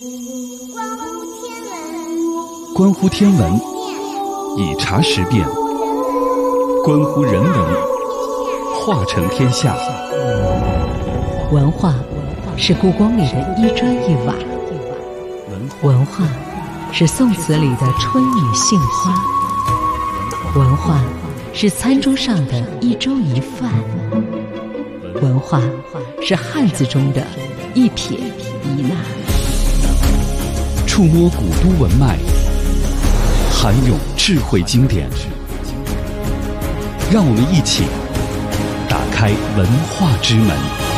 关乎天文，以察时变；关乎人文，化成天下。 文化是故宫里的一砖一瓦，文化是宋词里的春雨杏花，文化是餐桌上的一粥一饭，文化是汉字中的一撇一捺。 触摸古都文脉，涵涌智慧经典，让我们一起打开文化之门。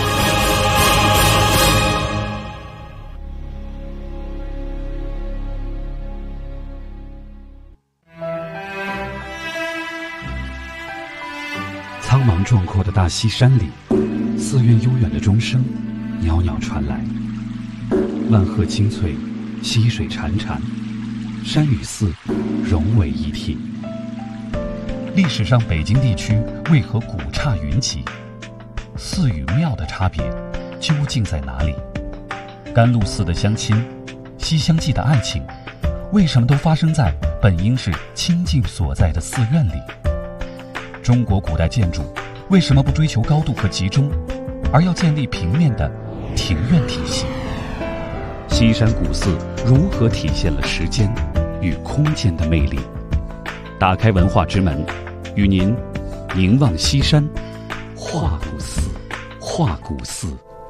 苍茫壮阔的大西山里，寺院悠远的钟声袅袅传来，万壑青翠，溪水潺潺，山与寺融为一体。历史上北京地区为何古刹云集？寺与庙的差别究竟在哪里？甘露寺的相亲，西厢记的爱情，为什么都发生在本应是清静所在的寺院里？中国古代建筑为什么不追求高度和集中，而要建立平面的庭院体系？西山古寺如何体现了时间与空间的魅力？打开文化之门，与您凝望西山，画古寺，画古寺。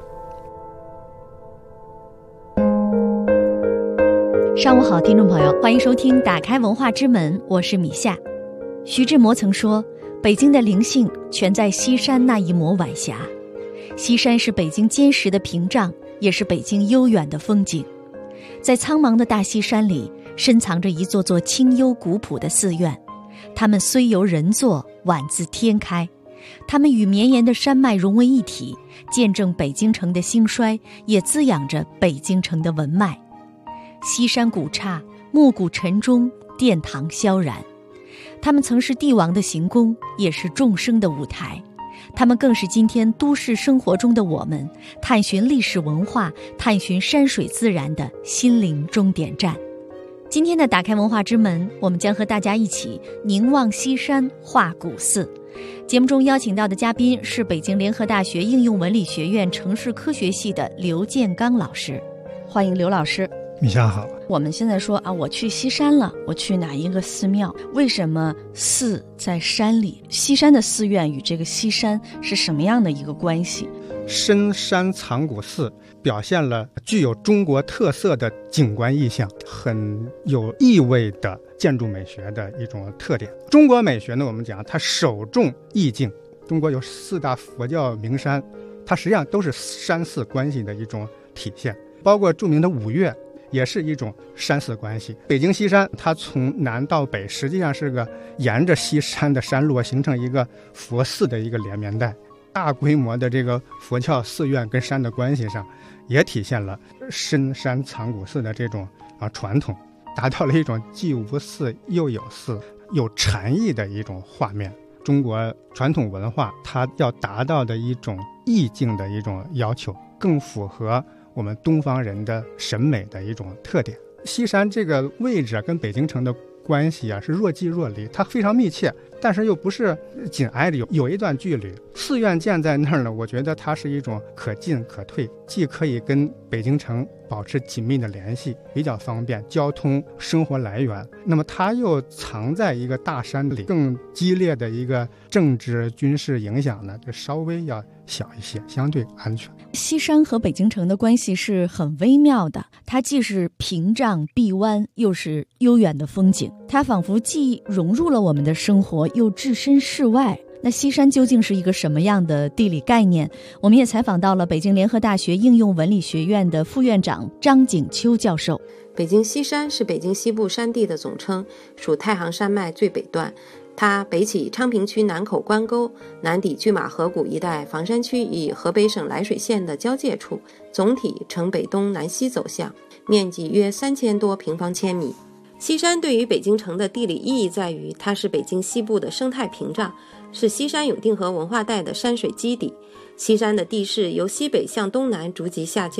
上午好，听众朋友，欢迎收听打开文化之门，我是米夏。徐志摩曾说，北京的灵性全在西山那一抹晚霞。西山是北京坚实的屏障，也是北京悠远的风景。在苍茫的大西山里，深藏着一座座清幽古朴的寺院，它们虽由人作，宛自天开。它们与绵延的山脉融为一体，见证北京城的兴衰，也滋养着北京城的文脉。西山古刹，暮鼓晨钟，殿堂萧然。他们曾是帝王的行宫，也是众生的舞台。他们更是今天都市生活中的我们探寻历史文化、探寻山水自然的心灵终点站。今天的打开文化之门，我们将和大家一起凝望西山，画古寺。节目中邀请到的嘉宾是北京联合大学应用文理学院城市科学系的刘建刚老师，欢迎刘老师。 米夏好。 我们现在说啊，我去西山了，我去哪一个寺庙？为什么寺在山里？西山的寺院与这个西山是什么样的一个关系？ 深山藏古寺表现了具有中国特色的景观意象，很有意味的建筑美学的一种特点。中国美学呢，我们讲它首重意境。中国有4大佛教名山，它实际上都是山寺关系的一种体现，包括著名的五岳也是一种山寺关系。北京西山它从南到北实际上是个沿着西山的山路形成一个佛寺的一个连绵带，大规模的这个佛教寺院跟山的关系上也体现了深山藏古寺的这种传统，达到了一种既无寺又有寺有禅意的一种画面。中国传统文化它要达到的一种意境的一种要求，更符合我们东方人的审美的一种特点。西山这个位置跟北京城的关系是若即若离，它非常密切，但是又不是紧挨着，有一段距离。寺院建在那儿呢，我觉得它是一种可进可退，既可以跟北京城保持紧密的联系，比较方便交通生活来源，那么它又藏在一个大山里，更激烈的一个政治军事影响呢就稍微要小一些，相对安全。 西山和北京城的关系是很微妙的，它既是屏障臂弯，又是悠远的风景，它仿佛既融入了我们的生活，又置身事外。那西山究竟是一个什么样的地理概念？我们也采访到了北京联合大学应用文理学院的副院长张景秋教授。 北京西山是北京西部山地的总称，属太行山脉最北段。它北起昌平区南口关沟，南抵拒马河谷一带房山区与河北省涞水县的交界处，总体呈北东南西走向，面积约3000多平方千米。西山对于北京城的地理意义在于，它是北京西部的生态屏障，是西山永定河文化带的山水基底。西山的地势由西北向东南逐级下降，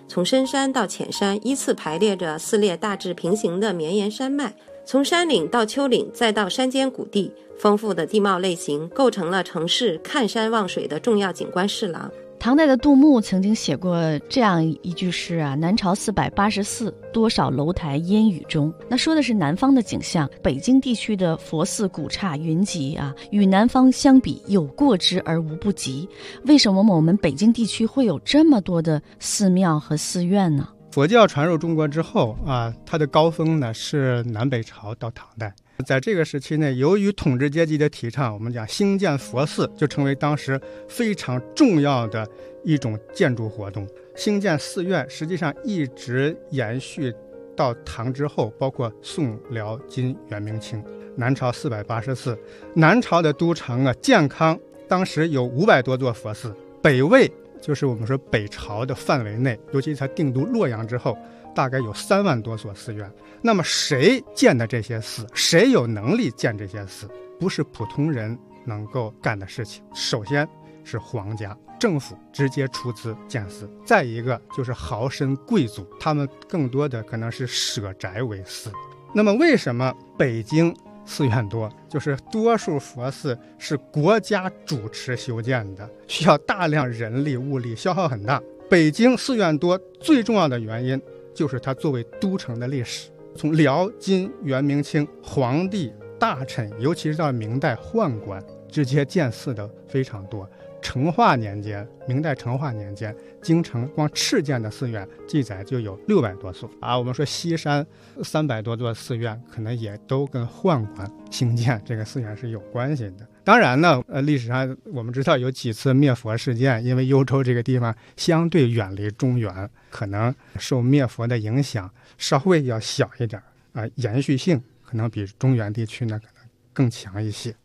从深山到浅山依次排列着4列大致平行的绵延山脉，从山岭到丘陵再到山间谷地，丰富的地貌类型构成了城市看山望水的重要景观侍廊。 唐代的杜牧曾经写过这样一句诗啊：南朝484，多少楼台烟雨中。那说的是南方的景象，北京地区的佛寺古刹云集啊，与南方相比有过之而无不及。为什么我们北京地区会有这么多的寺庙和寺院呢？ 佛教传入中国之后啊，它的高峰呢是南北朝到唐代。在这个时期内，由于统治阶级的提倡，我们讲兴建佛寺就成为当时非常重要的一种建筑活动。兴建寺院实际上一直延续到唐之后，包括宋、辽、金、元、明清。南朝484，南朝的都城啊建康，当时有500多座佛寺。北魏就是我们说北朝的范围内，尤其在定都洛阳之后，大概有3万多所寺院。那么谁建的这些寺？谁有能力建这些寺？不是普通人能够干的事情。首先是皇家政府直接出资建寺，再一个就是豪绅贵族，他们更多的可能是舍宅为寺。那么为什么北京寺院多？就是多数佛寺是国家主持修建的，需要大量人力物力，消耗很大。北京寺院多最重要的原因就是它作为都城的历史，从辽、金、元、明清皇帝、大臣，尤其是到明代宦官，直接建寺的非常多。成化年间，明代成化年间，京城光敕建的寺院记载就有600多所啊。我们说西山300多座寺院，可能也都跟宦官兴建这个寺院是有关系的。当然呢，历史上我们知道有几次灭佛事件，因为幽州这个地方相对远离中原，可能受灭佛的影响稍微要小一点啊，延续性可能比中原地区呢可能更强一些。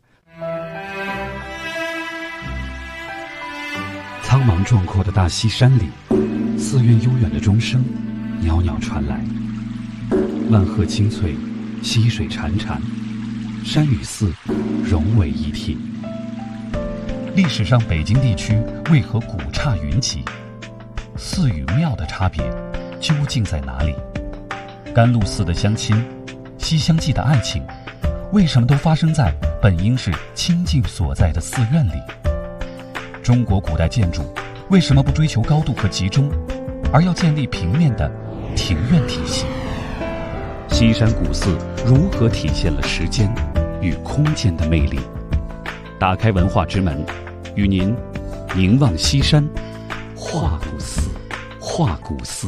苍茫壮阔的大西山里，寺院悠远的钟声袅袅传来，万壑清脆，溪水潺潺，山与寺融为一体。历史上北京地区为何古刹云集？寺与庙的差别究竟在哪里？甘露寺的相亲，西厢记的爱情，为什么都发生在本应是清净所在的寺院里？中国古代建筑为什么不追求高度和集中，而要建立平面的庭院体系？西山古寺如何体现了时间与空间的魅力？打开文化之门，与您凝望西山，画古寺，画古寺。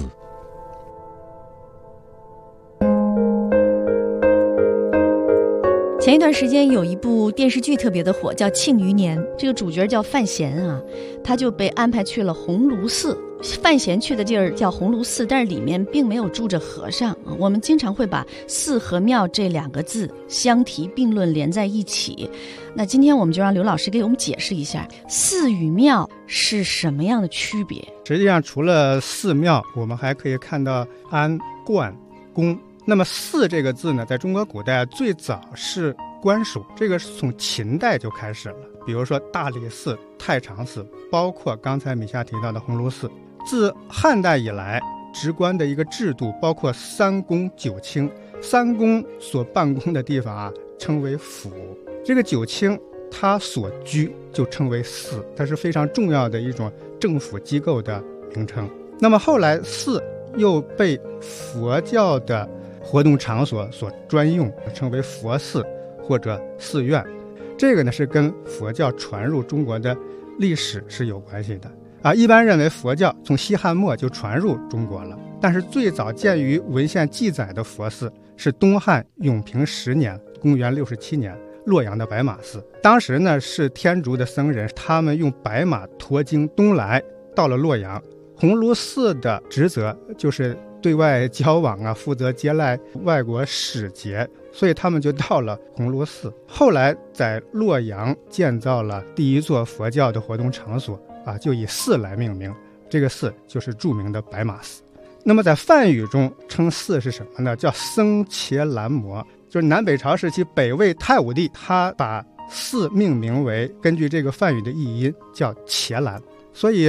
前一段时间有一部电视剧特别的火，叫《庆余年》，这个主角叫范闲啊，他就被安排去了鸿胪寺。范闲去的地儿叫鸿胪寺，但是里面并没有住着和尚。我们经常会把寺和庙这2个字相提并论连在一起。那今天我们就让刘老师给我们解释一下寺与庙是什么样的区别。 实际上除了寺庙，我们还可以看到庵、观、宫。那么寺这个字呢，在中国古代最早是官署，这个是从秦代就开始了。比如说大理寺、太常寺，包括刚才米夏提到的鸿胪寺。自汉代以来，职官的一个制度包括3公9卿，三公所办公的地方啊称为府，这个9卿他所居就称为寺，它是非常重要的一种政府机构的名称。那么后来寺又被佛教的活动场所所专用，称为佛寺或者寺院。这个呢是跟佛教传入中国的历史是有关系的啊。一般认为佛教从西汉末就传入中国了，但是最早见于文献记载的佛寺是东汉永平10年，公元67年，洛阳的白马寺。当时呢是天竺的僧人，他们用白马驮经东来，到了洛阳。鸿胪寺的职责就是对外交往啊，负责接待外国使节，所以他们就到了鸿胪寺。后来在洛阳建造了第一座佛教的活动场所啊，就以寺来命名，这个寺就是著名的白马寺。那么在梵语中称寺是什么呢？叫僧伽蓝摩，就是南北朝时期北魏太武帝他把寺命名为根据这个梵语的译音叫伽蓝，所以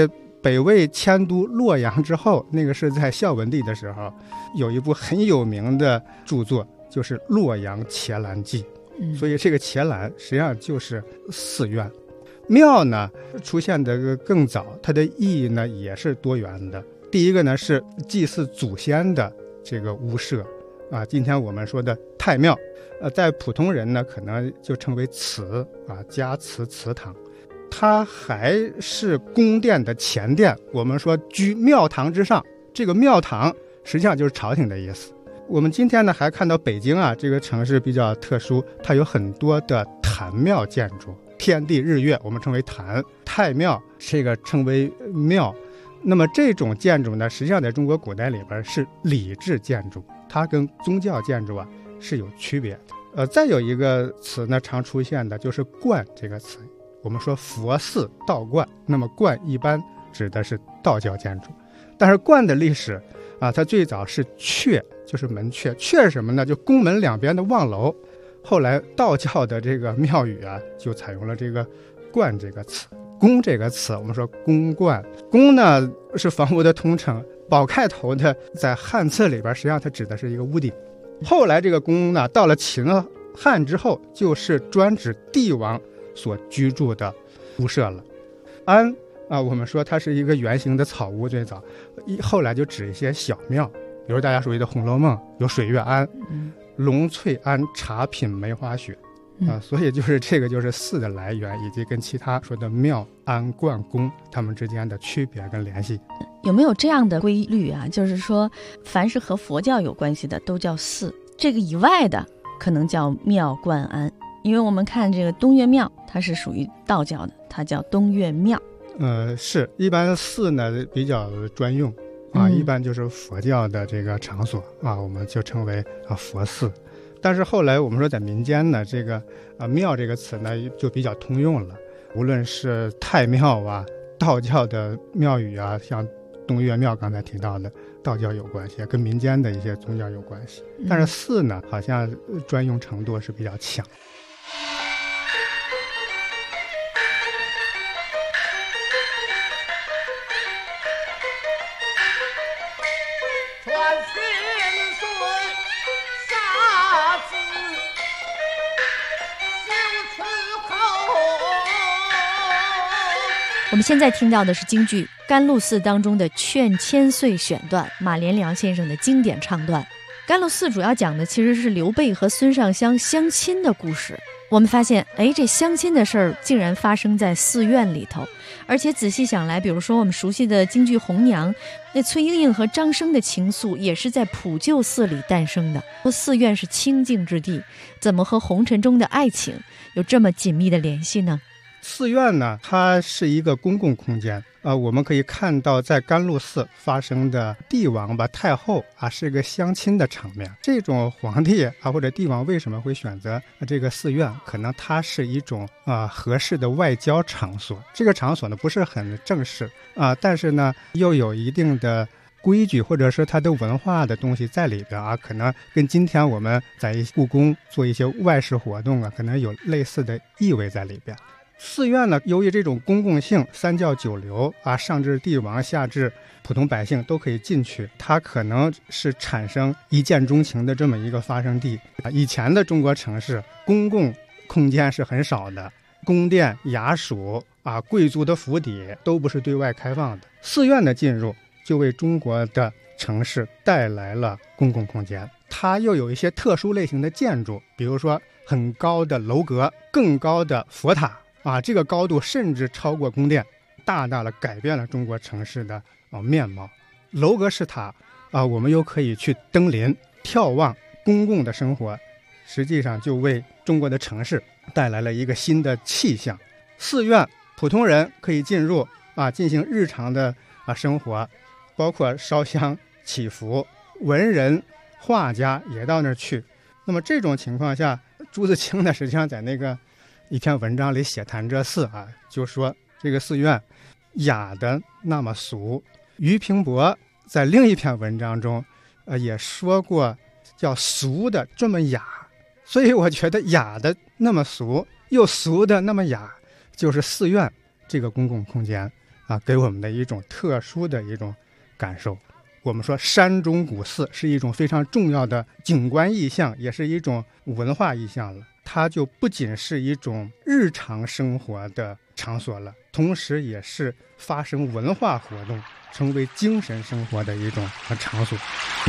北魏迁都洛阳之后，那个是在孝文帝的时候，有一部很有名的著作，就是《洛阳伽蓝记》。所以这个伽蓝实际上就是寺院。庙呢出现的更早，它的意义呢也是多元的。第一个呢是祭祀祖先的这个屋舍啊，今天我们说的太庙，在普通人呢可能就称为祠啊，家祠祠堂。它还是宫殿的前殿，我们说居庙堂之上，这个庙堂实际上就是朝廷的意思。我们今天呢还看到北京啊这个城市比较特殊，它有很多的坛庙建筑，天地日月我们称为坛，太庙这个称为庙。那么这种建筑呢实际上在中国古代里边是礼制建筑，它跟宗教建筑啊是有区别的。再有一个词呢常出现的就是观这个词，我们说佛寺道观，那么观一般指的是道教建筑。但是观的历史啊，它最早是阙，就是门阙。阙是什么呢？就宫门两边的望楼。后来道教的这个庙宇啊，就采用了这个观这个词。宫这个词，我们说宫观。宫呢是房屋的通称，宝盖头的在汉字里边，实际上它指的是一个屋顶。后来这个宫呢，到了秦汉之后，就是专指帝王所居住的屋舍了。庵啊，我们说它是一个圆形的草屋，最早，后来就指一些小庙，比如大家熟悉的《红楼梦》有水月庵、龙翠庵、茶品梅花雪啊，所以就是这个就是寺的来源，以及跟其他说的庙、庵、观、宫它们之间的区别跟联系。 有没有这样的规律啊？就是说，凡是和佛教有关系的都叫寺，这个以外的可能叫庙、观、庵。因为我们看这个东岳庙，它是属于道教的，它叫东岳庙。 是一般寺呢比较专用啊，一般就是佛教的这个场所啊，我们就称为佛寺。但是后来我们说在民间呢，这个庙这个词呢就比较通用了，无论是太庙啊、道教的庙宇啊，像东岳庙刚才提到的道教有关系，跟民间的一些宗教有关系。但是寺呢，好像专用程度是比较强。 我们现在听到的是京剧《甘露寺》当中的《劝千岁》选段，马连良先生的经典唱段。甘露寺主要讲的其实是刘备和孙尚香相亲的故事。我们发现，这相亲的事儿竟然发生在寺院里头，而且仔细想来，比如说我们熟悉的京剧《红娘》，那崔莺莺和张生的情愫也是在普救寺里诞生的。寺院是清净之地，怎么和红尘中的爱情有这么紧密的联系呢？ 寺院呢，它是一个公共空间我们可以看到在甘露寺发生的帝王吧、太后啊，是个相亲的场面。这种皇帝啊或者帝王为什么会选择这个寺院？可能它是一种合适的外交场所。这个场所呢不是很正式但是呢又有一定的规矩或者是它的文化的东西在里边可能跟今天我们在故宫做一些外事活动可能有类似的意味在里边。寺院呢，由于这种公共性，三教九流上至帝王，下至普通百姓都可以进去，它可能是产生一见钟情的这么一个发生地以前的中国城市，公共空间是很少的，宫殿、衙署贵族的府邸都不是对外开放的。寺院的进入，就为中国的城市带来了公共空间。它又有一些特殊类型的建筑，比如说很高的楼阁、更高的佛塔。这个高度甚至超过宫殿，大大的改变了中国城市的面貌。楼阁式塔我们又可以去登临眺望公共的生活，实际上就为中国的城市带来了一个新的气象。寺院普通人可以进入进行日常的生活，包括烧香祈福，文人画家也到那儿去。那么这种情况下，朱自清呢实际上在那个一篇文章里写谈这寺就说这个寺院雅的那么俗。俞平伯在另一篇文章中也说过叫俗的这么雅，所以我觉得雅的那么俗又俗的那么雅，就是寺院这个公共空间给我们的一种特殊的一种感受。我们说山中古寺是一种非常重要的景观意象，也是一种文化意象了。它就不仅是一种日常生活的场所了，同时也是发生文化活动、成为精神生活的一种场所。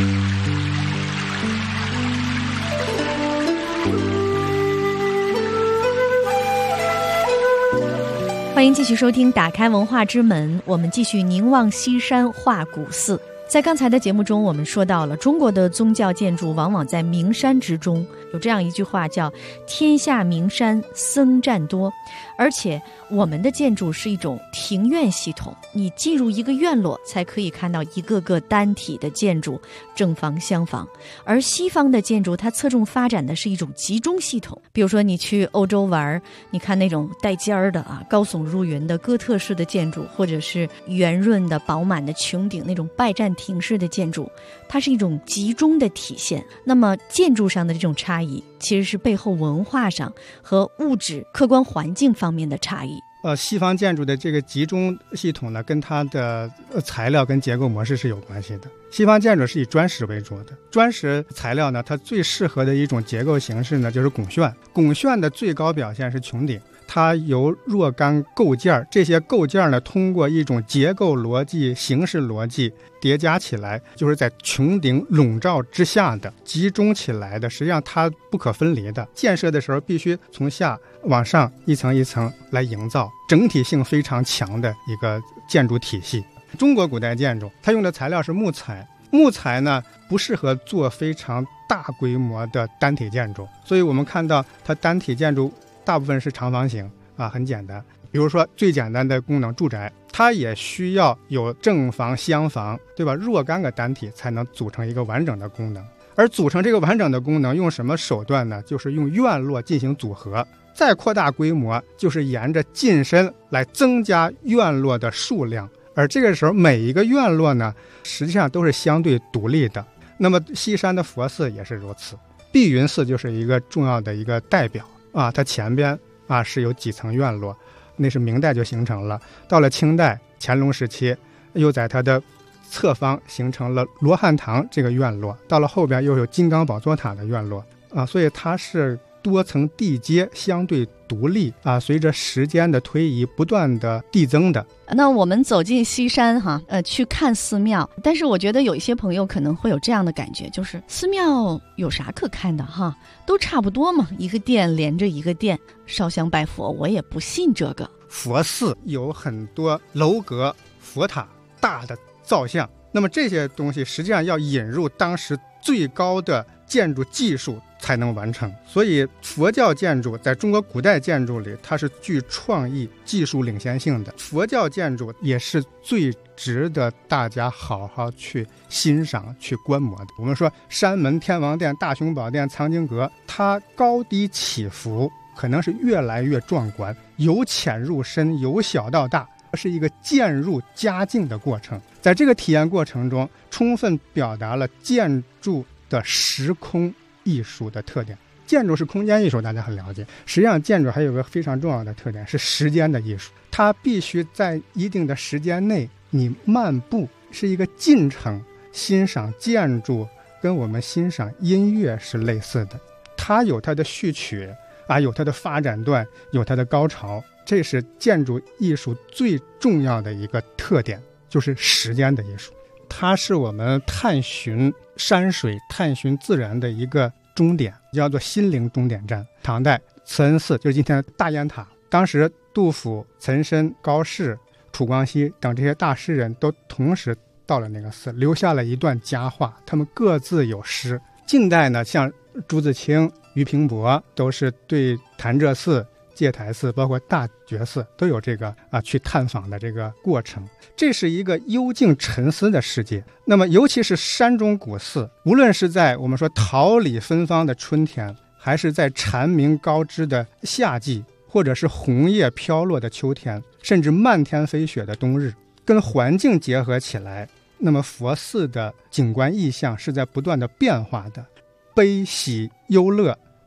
欢迎继续收听打开文化之门，我们继续凝望西山画古寺。在刚才的节目中，我们说到了中国的宗教建筑往往在名山之中，有这样一句话叫天下名山僧占多，而且我们的建筑是一种庭院系统，你进入一个院落才可以看到一个个单体的建筑，正房厢房。而西方的建筑它侧重发展的是一种集中系统，比如说你去欧洲玩，你看那种带尖儿的高耸入云的哥特式的建筑，或者是圆润的饱满的穹顶那种拜占庭式的建筑，它是一种集中的体现。那么建筑上的这种差异其实是背后文化上和物质客观环境方面的差异。 西方建筑的这个集中系统呢，跟它的材料跟结构模式是有关系的。西方建筑是以砖石为主的，砖石材料呢，它最适合的一种结构形式呢，就是拱券。拱券的最高表现是穹顶，它由若干构件，这些构件呢，通过一种结构逻辑、形式逻辑叠加起来，就是在穹顶笼罩之下的集中起来的，实际上它不可分离的。建设的时候必须从下往上一层一层来营造整体性非常强的一个建筑体系。中国古代建筑它用的材料是木材，木材呢不适合做非常大规模的单体建筑，所以我们看到它单体建筑大部分是长方形很简单。比如说最简单的功能住宅，它也需要有正房、厢房，对吧？若干个单体才能组成一个完整的功能。而组成这个完整的功能用什么手段呢？就是用院落进行组合。再扩大规模，就是沿着进深来增加院落的数量。而这个时候每一个院落呢，实际上都是相对独立的。那么西山的佛寺也是如此，碧云寺就是一个重要的一个代表它前边是有几层院落，那是明代就形成了。到了清代乾隆时期，又在它的侧方形成了罗汉堂这个院落，到了后边又有金刚宝座塔的院落所以它是多层地阶，相对独立随着时间的推移不断的递增的。 那我们走进西山去看寺庙，但是我觉得有一些朋友可能会有这样的感觉，就是寺庙有啥可看的都差不多嘛，一个殿连着一个殿，烧香拜佛，我也不信这个。 佛寺有很多楼阁、佛塔、大的造像，那么这些东西实际上要引入当时最高的建筑技术才能完成。所以佛教建筑在中国古代建筑里，它是具创意、技术领先性的。佛教建筑也是最值得大家好好去欣赏、去观摩的。我们说山门、天王殿、大雄宝殿、藏经阁，它高低起伏可能是越来越壮观，由浅入深，由小到大，是一个渐入佳境的过程。在这个体验过程中，充分表达了建筑的时空艺术的特点。建筑是空间艺术，大家很了解。实际上建筑还有个非常重要的特点，是时间的艺术。它必须在一定的时间内，你漫步是一个进程。欣赏建筑跟我们欣赏音乐是类似的，它有它的序曲有它的发展段，有它的高潮。这是建筑艺术最重要的一个特点，就是时间的艺术。它是我们探寻山水、探寻自然的一个终点，叫做心灵终点站。唐代慈恩寺就是今天的大雁塔，当时杜甫、岑参、高适、楚光熙等这些大诗人都同时到了那个寺，留下了一段佳话，他们各自有诗。近代呢，像朱自清、俞平伯都是对潭柘寺、戒台寺包括大觉寺都有这个去探访的这个过程。这是一个幽静沉思的世界。那么尤其是山中古寺，无论是在我们说桃李芬芳的春天，还是在蝉鸣高枝的夏季，或者是红叶飘落的秋天，甚至漫天飞雪的冬日，跟环境结合起来，那么佛寺的景观意象是在不断的变化的。悲喜忧乐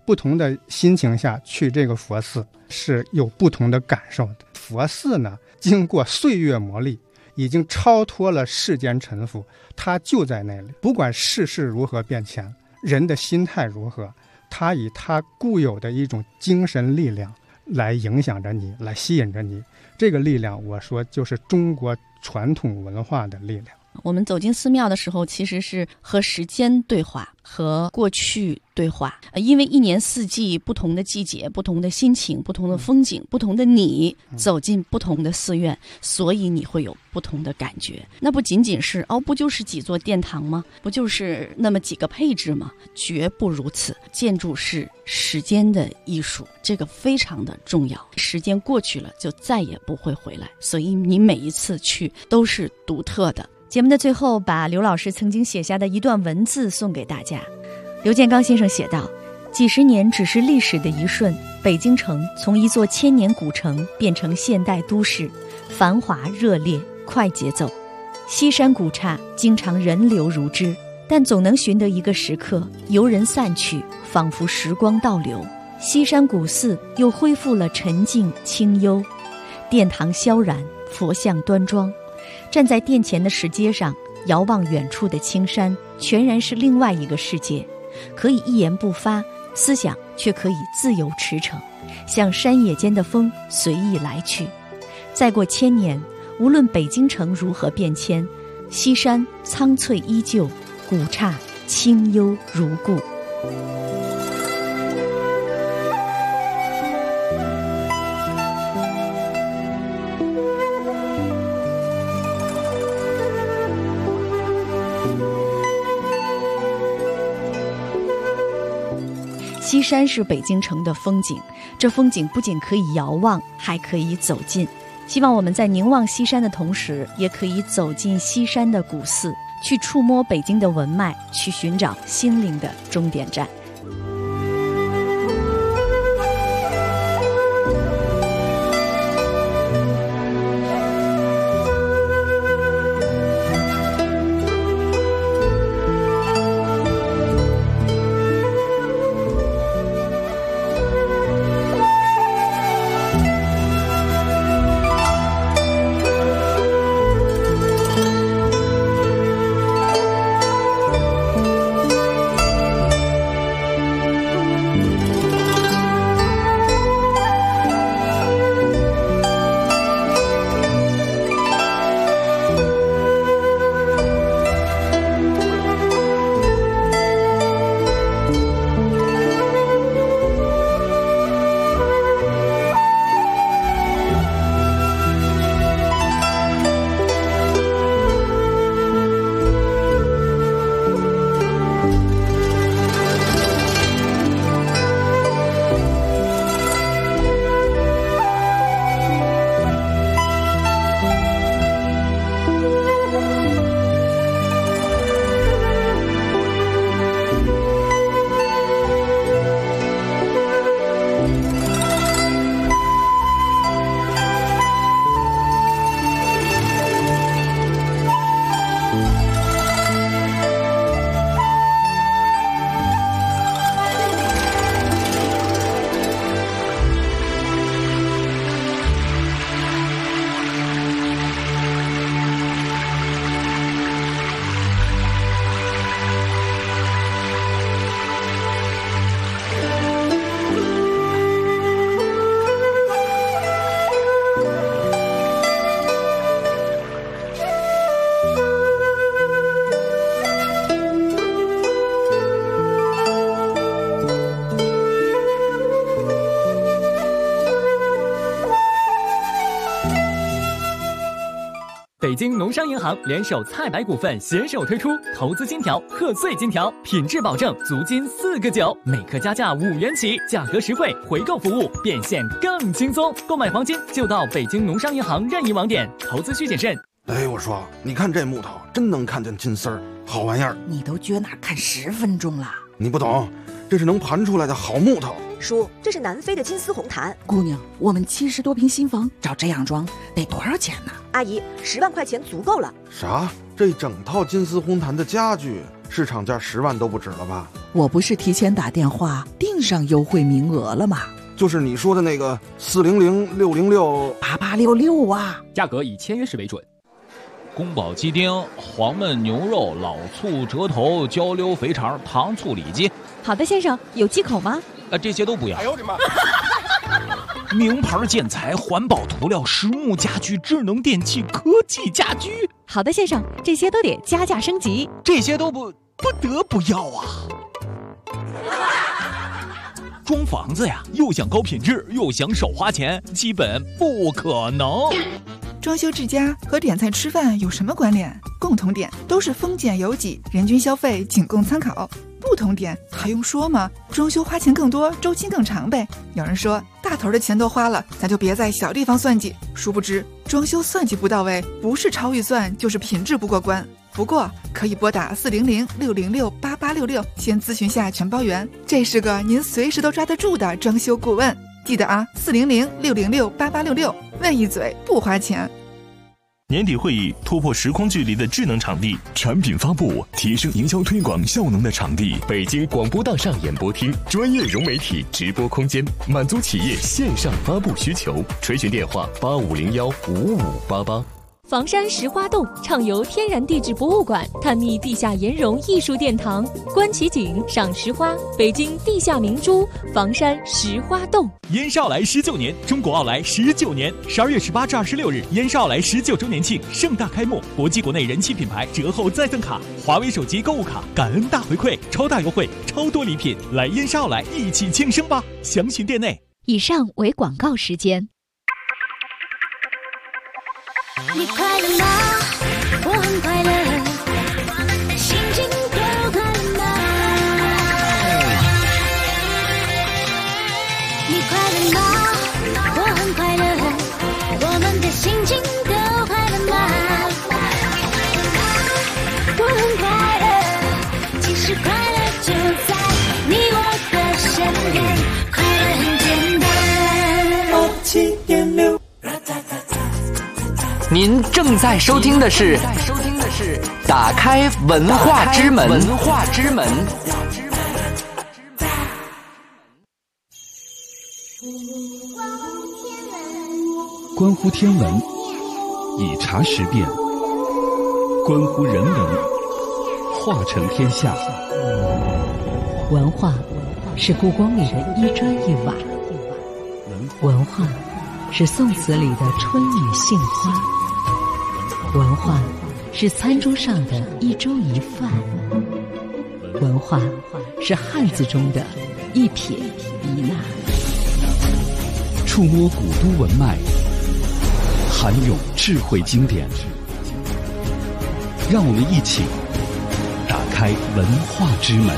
不同的心情下去这个佛寺是有不同的感受的。佛寺呢，经过岁月磨砺，已经超脱了世间沉浮，它就在那里，不管世事如何变迁，人的心态如何，它以它固有的一种精神力量来影响着你，来吸引着你。这个力量，我说就是中国传统文化的力量。 我们走进寺庙的时候，其实是和时间对话，和过去对话。因为一年四季不同的季节，不同的心情，不同的风景，不同的你走进不同的寺院，所以你会有不同的感觉。那不仅仅是不就是几座殿堂吗？不就是那么几个配置吗？绝不如此。建筑是时间的艺术，这个非常的重要。时间过去了，就再也不会回来，所以你每一次去都是独特的。节目的最后，把刘老师曾经写下的一段文字送给大家。刘建刚先生写道：几十年只是历史的一瞬，北京城从一座1000年古城变成现代都市，繁华热烈，快节奏。西山古刹经常人流如织，但总能寻得一个时刻，游人散去，仿佛时光倒流。西山古寺又恢复了沉静清幽，殿堂萧然，佛像端庄。站在殿前的石阶上，遥望远处的青山，全然是另外一个世界。可以一言不发，思想却可以自由驰骋，像山野间的风，随意来去。再过1000年，无论北京城如何变迁，西山苍翠依旧，古刹清幽如故。西山是北京城的风景，这风景不仅可以遥望，还可以走近。希望我们在凝望西山的同时，也可以走进西山的古寺，去触摸北京的文脉，去寻找心灵的终点站。 北京农商银行联手菜百股份携手推出投资金条、贺岁金条，品质保证，足金4个9，每克加价5元起，价格实惠，回购服务变现更轻松。购买黄金就到北京农商银行任意网点，投资需谨慎。 哎，我说，你看这木头，真能看见金丝儿，好玩意儿。 你都撅那看10分钟了， 你不懂，这是能盘出来的好木头。 叔，这是南非的金丝红檀。 姑娘，我们70多平新房，照这样装得多少钱呢？ 阿姨，10万块钱足够了。 啥？这整套金丝红檀的家具，市场价10万都不止了吧？ 我不是提前打电话订订上优惠名额了吗？ 就是你说的那个400-606-8866 啊， 价格以签约时为准。 宫保鸡丁、黄焖牛肉、老醋折头、焦溜肥肠、糖醋里脊。 好的，先生，有忌口吗？ 这些都不要。 哎呦我的妈！ 名牌建材、环保涂料、实木家具、智能电器、科技家居。 好的，先生，这些都得加价升级。 这些都不得不要啊！装房子呀，又想高品质，又想少花钱，基本不可能。 装修之家和点菜吃饭有什么关联？共同点都是丰俭由己，人均消费仅供参考。不同点还用说吗？装修花钱更多，周期更长呗。有人说大头的钱都花了，咱就别在小地方算计。殊不知装修算计不到位，不是超预算就是品质不过关。不过可以拨打400-606-8866先咨询下全包圆，这是个您随时都抓得住的装修顾问。记得啊，400-606-8866，问一嘴不花钱。 年底会议，突破时空距离的智能场地，产品发布，提升营销推广效能的场地。北京广播大厦演播厅，专业融媒体直播空间，满足企业线上发布需求。垂询电话8501-5588。 房山石花洞畅游天然地质博物馆，探秘地下岩溶艺术殿堂，观奇景，赏石花，北京地下明珠房山石花洞。 燕少来19年，中国奥莱19年，12月18至26日，燕少来19周年庆盛大开幕，国际国内人气品牌折后再赠卡，华为手机购物卡，感恩大回馈，超大优惠，超多礼品，来燕少来一起庆生吧！详询店内。 以上为广告时间。 你快乐吗？我很快乐，心情都快乐吗？你快乐吗？我很快乐，我们的心情都快乐吗？我很快乐，其实快乐就在你我的身边，快乐很简单。 您正在收听的是打开文化之门。 关乎天文，以察时变；关乎人文，化成天下。 文化是故宫里的一砖一瓦，文化是宋词里的春雨杏花，文化是餐桌上的一粥一饭，文化是汉字中的一撇一捺。 触摸古都文脉，涵涌智慧经典，让我们一起打开文化之门。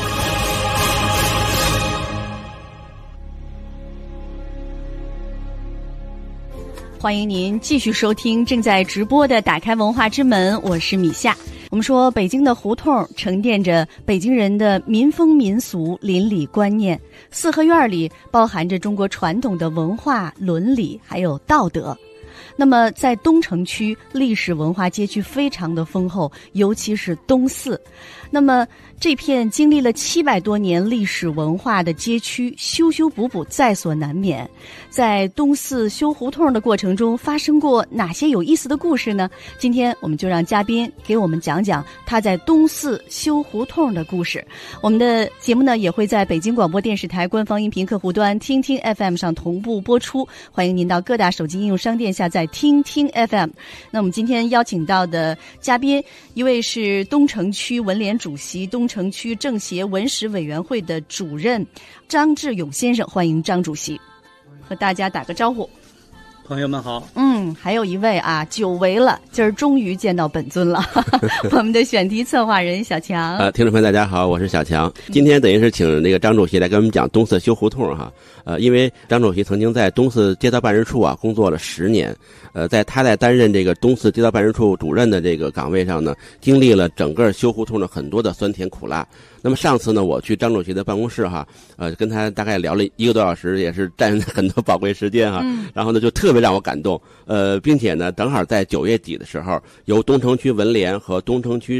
欢迎您继续收听正在直播的打开文化之门，我是米夏。我们说北京的胡同沉淀着北京人的民风民俗邻里观念，四合院里包含着中国传统的文化伦理还有道德。那么在东城区历史文化街区非常的丰厚，尤其是东四。那么这片经历了700多年历史文化的街区，修修补补在所难免。在东四修胡同的过程中，发生过哪些有意思的故事呢？今天我们就让嘉宾给我们讲讲他在东四修胡同的故事。我们的节目呢，也会在北京广播电视台官方音频客户端听听 FM 上同步播出，欢迎您到各大手机应用商店下载听听 FM。 那我们今天邀请到的嘉宾，一位是东城区文联主席，东城区政协文史委员会的主任张志勇先生，欢迎张主席，和大家打个招呼。 朋友们好。 还有一位啊，久违了，今儿终于见到本尊了我们的选题策划人小强。 听众朋友大家好，我是小强。今天等于是请那个张主席来给我们讲东四修胡同哈。因为张主席曾经在东四街道办事处啊工作了10年，他在担任这个东四街道办事处主任的这个岗位上呢，经历了整个修胡同的很多的酸甜苦辣。那么上次呢，我去张主席的办公室哈，跟他大概聊了1个多小时，也是占很多宝贵时间哈。然后呢，就特别让我感动。并且呢，正好在9月底的时候，由东城区文联和东城区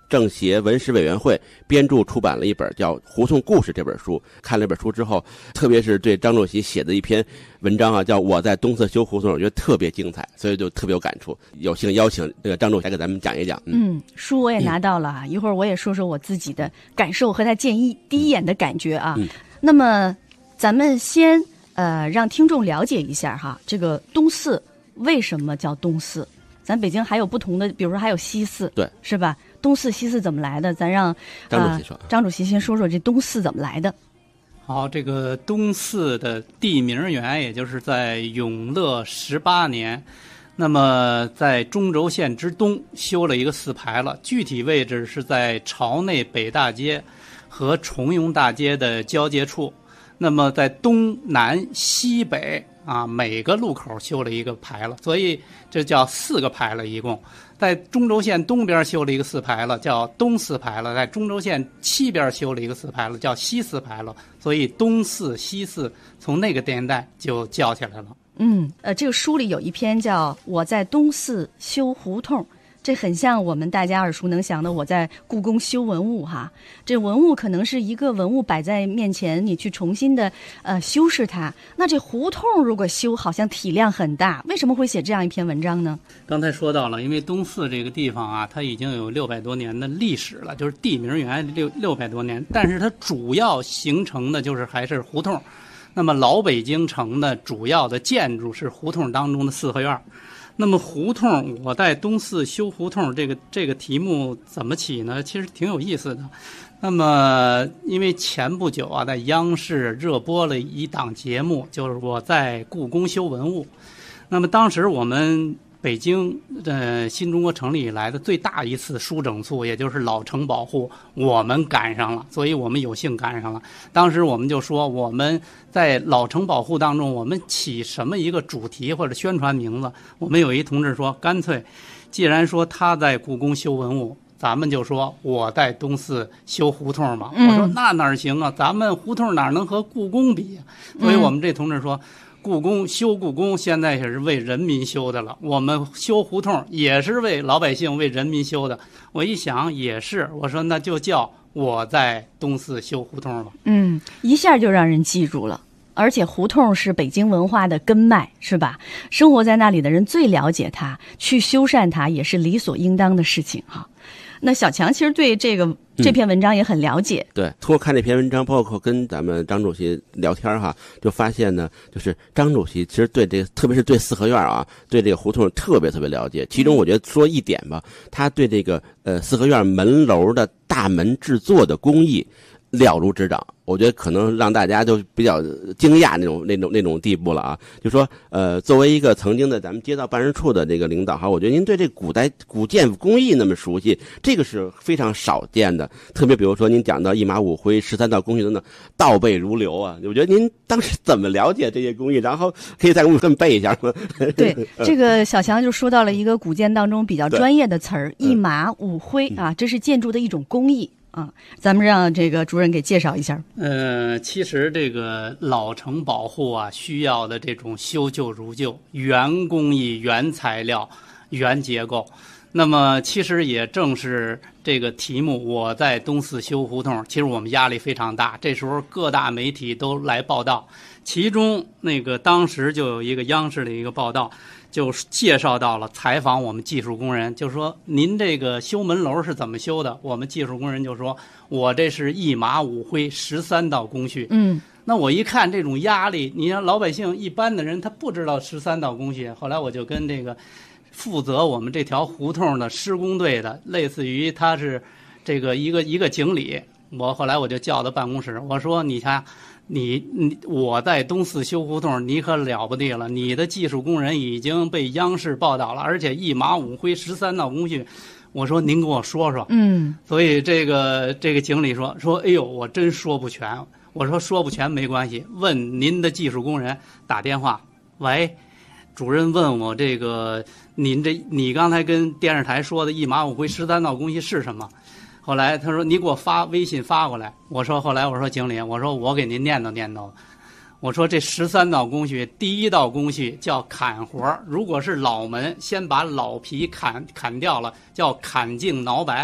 政协文史委员会编著出版了一本叫《胡同故事》这本书。看了这本书之后，特别是对张主席写的一篇文章啊，叫《我在东四修胡同》，我觉得特别精彩，所以就特别有感触。有幸邀请这个张主席来给咱们讲一讲。 书我也拿到了，一会儿我也说说我自己的感受和他建议第一眼的感觉啊。那么咱们先让听众了解一下哈，这个东四为什么叫东四？咱北京还有不同的，比如说还有西四， 对， 是吧？东四西四怎么来的？咱让张主席先说说这东四怎么来的。 好，这个东四的地名源，也就是在永乐18年，那么在中轴线之东修了一个四牌了，具体位置是在朝内北大街和重阳大街的交界处。那么在东南西北啊，每个路口修了一个牌了，所以这叫4个牌了。一共在中轴线东边修了一个四牌了，叫东四牌了；在中轴线西边修了一个四牌了，叫西四牌了。所以东四西四从那个年代就叫起来了。 这个书里有一篇叫《我在东四修胡同》。这很像我们大家耳熟能详的我在故宫修文物哈，这文物可能是一个文物摆在面前，你去重新的修饰它。那这胡同如果修，好像体量很大，为什么会写这样一篇文章呢？ 刚才说到了，因为东四这个地方啊，它已经有600多年的历史了，就是地名源600多年，但是它主要形成的就是还是胡同。那么老北京城的主要的建筑是胡同当中的四合院。那么胡同，我在东四修胡同这个题目怎么起呢？其实挺有意思的。那么因为前不久啊，在央视热播了一档节目，就是我在故宫修文物。那么当时我们北京新中国成立以来的最大一次疏整肃，也就是老城保护，我们赶上了，所以我们有幸赶上了。当时我们就说，我们在老城保护当中，我们起什么一个主题或者宣传名字？我们有一同志说，干脆既然说他在故宫修文物，咱们就说我在东四修胡同嘛。我说那哪行啊，咱们胡同哪能和故宫比？所以我们这同志说，故宫修故宫现在也是为人民修的了，我们修胡同也是为老百姓为人民修的。我一想也是，我说那就叫我在东四修胡同吧。 一下就让人记住了。而且胡同是北京文化的根脉，是吧？生活在那里的人最了解它，去修缮它也是理所应当的事情哈。那小强其实对这篇文章也很了解。 对，通过看这篇文章，包括跟咱们张主席聊天哈，就发现呢，就是张主席其实对这个，特别是对四合院啊，对这个胡同特别了解。其中我觉得说一点吧，他对这个四合院门楼的大门制作的工艺了如指掌，我觉得可能让大家就比较惊讶那种地步了啊。就说作为一个曾经的咱们街道办事处的这个领导哈，我觉得您对这古建工艺那么熟悉，这个是非常少见的。特别比如说您讲到一马五灰、13道工序等等，倒背如流啊。我觉得您当时怎么了解这些工艺？然后可以再给我们背一下吗？ 对，这个小强就说到了一个古建当中比较专业的词儿，一马五灰啊，这是建筑的一种工艺。咱们让这个主任给介绍一下。 其实这个老城保护啊，需要的这种修旧如旧、原工艺、原材料、原结构。那么其实也正是这个题目，我在东四修胡同，其实我们压力非常大。这时候各大媒体都来报道，其中当时就有一个央视的一个报道，就介绍到了采访我们技术工人，就说您这个修门楼是怎么修的？我们技术工人就说，我这是一马五灰13道工序。那我一看这种压力，你让老百姓一般的人他不知道13道工序。后来我就跟这个负责我们这条胡同的施工队的，类似于他是这个一个经理，后来我就叫到办公室，我说你看。我在东四修胡同，你可了不得了！你的技术工人已经被央视报道了，而且一马五灰13道工序。我说您跟我说说。所以这个经理说，哎呦，我真说不全。我说说不全没关系，问您的技术工人打电话。喂，主任问我这个你刚才跟电视台说的一马五灰13道工序是什么？后来他说你给我发微信发过来。后来我说经理，我说我给您念叨。我说这13道工序，第一道工序叫砍活，如果是老门，先把老皮砍掉了，叫砍净挠白。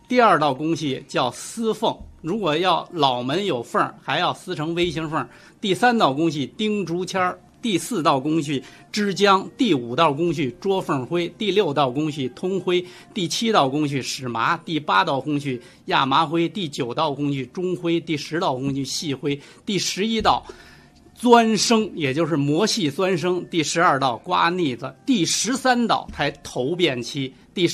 第2道工序叫丝缝，如果要老门有缝，还要撕成微型缝。第3道工序钉竹签，第4道工序支浆，第5道工序捉缝灰，第6道工序通灰，第7道工序使麻，第8道工序压麻灰，第9道工序中灰，第10道工序细灰，第11道钻生，也就是磨细钻生，第12道刮腻子，第13道才头便漆，第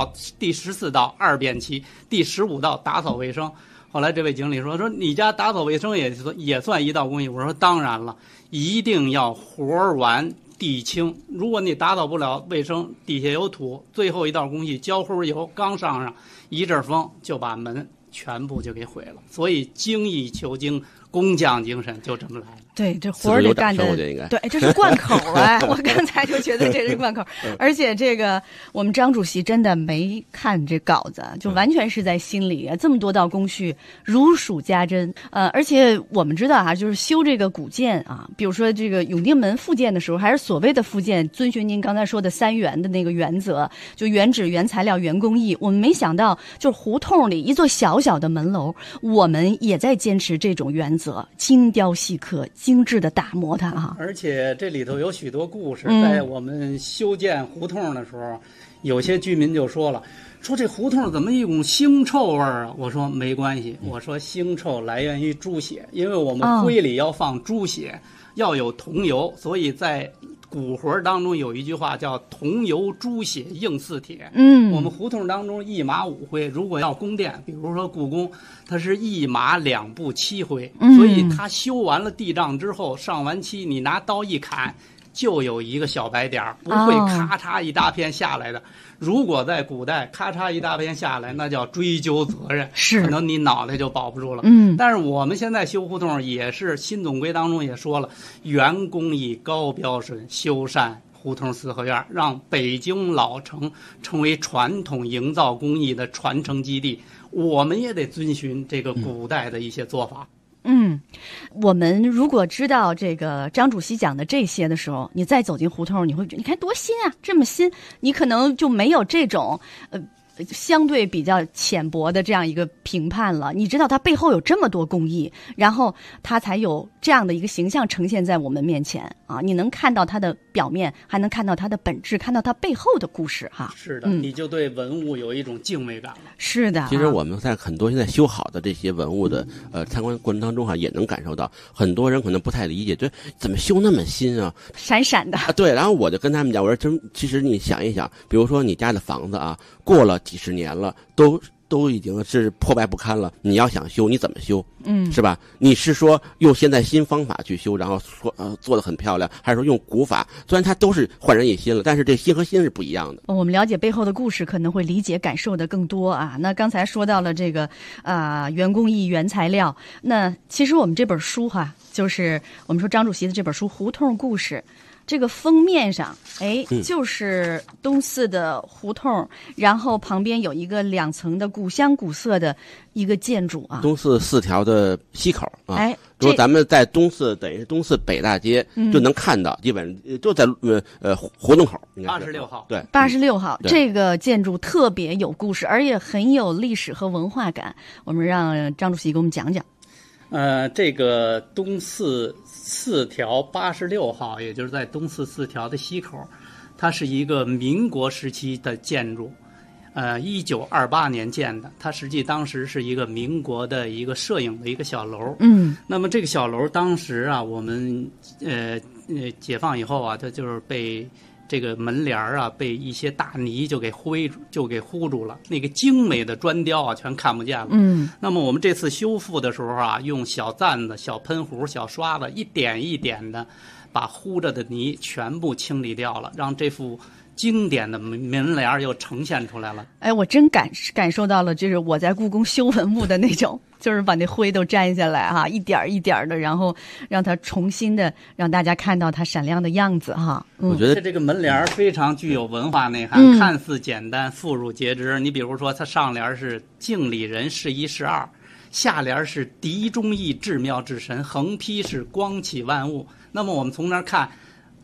14道二便漆，第15道打扫卫生。后来这位经理说你家打扫卫生也算一道工序。我说当然了，一定要活完地清。如果你打扫不了卫生，底下有土，最后一道工序浇乎油刚上一阵风就把门全部就给毁了。所以精益求精，工匠精神就这么来了。 对，这活儿得干的，对，这是贯口啊！我刚才就觉得这是贯口，而且这个我们张主席真的没看这稿子，就完全是在心里，这么多道工序如数家珍。而且我们知道啊，就是修这个古建啊，比如说这个永定门复建的时候，还是所谓的复建，遵循您刚才说的3原的那个原则，就原址、原材料、原工艺。我们没想到，就是胡同里一座小小的门楼，我们也在坚持这种原则，精雕细刻。精致的打磨它哈， 而且这里头有许多故事。在我们修建胡同的时候，有些居民就说了，说这胡同怎么一股腥臭味儿啊？我说没关系，我说腥臭来源于猪血，因为我们灰里要放猪血，要有桐油，所以在古活当中有一句话叫桐油猪血映似铁。我们胡同当中1麻5灰，如果要宫殿，比如说故宫，它是1麻2布7灰，所以它修完了地障之后，上完漆，你拿刀一砍，就有一个小白点儿，不会咔嚓一大片下来的。如果在古代咔嚓一大片下来，那叫追究责任，可能你脑袋就保不住了。但是我们现在修胡同也是新总规当中也说了，原工艺高标准修缮胡同四合院，让北京老城成为传统营造工艺的传承基地。我们也得遵循这个古代的一些做法。 我们如果知道这个张主席讲的这些的时候，你再走进胡同，你会觉得你看多新啊，这么新，你可能就没有这种相对比较浅薄的这样一个评判了。你知道它背后有这么多工艺，然后它才有这样的一个形象呈现在我们面前啊！你能看到它的表面，还能看到它的本质，看到它背后的故事哈。 是的，你就对文物有一种敬畏感了。 是的， 其实我们在很多现在修好的这些文物的参观过程当中也能感受到，很多人可能不太理解，这怎么修那么新啊， 闪闪的。 对，然后我就跟他们讲，我说其实你想一想，比如说你家的房子啊，过了几十年了，都已经是破败不堪了，你要想修，你怎么修？是吧？你是说用现在新方法去修，然后做得很漂亮，还是说用古法？虽然它都是焕然一新了，但是这新和新是不一样的。 我们了解背后的故事，可能会理解感受的更多啊。那刚才说到了这个原工艺、原材料，那其实我们这本书就是我们说张主席的这本书《胡同故事》。这个封面上，就是东四的胡同，然后旁边有一个2层的古香古色的一个建筑啊。 东四4条的西口啊，如果咱们在东四，等于是东四北大街就能看到，基本就在胡同口 ，86号， 对 ，86号这个建筑特别有故事，而且很有历史和文化感。我们让张主席给我们讲讲。 这个东四4条86号，也就是在东四4条的西口，它是一个民国时期的建筑，1928年建的。它实际当时是一个民国的一个摄影的一个小楼。那么这个小楼当时我们解放以后它就是被这个门帘被一些大泥就给糊住了，那个精美的砖雕全看不见了。那么我们这次修复的时候用小簪子、小喷壶、小刷子一点一点的把糊着的泥全部清理掉了，让这幅经典的门帘又呈现出来了。 我真感受到了，就是我在故宫修文物的那种，就是把那灰都摘下来一点一点的，然后让它重新的让大家看到它闪亮的样子我觉得这个门帘非常具有文化内涵，看似简单，妇孺皆知。你比如说，它上联是敬礼人是一是二，下联是敌忠义至妙至神，横批是光启万物。那么我们从那儿看，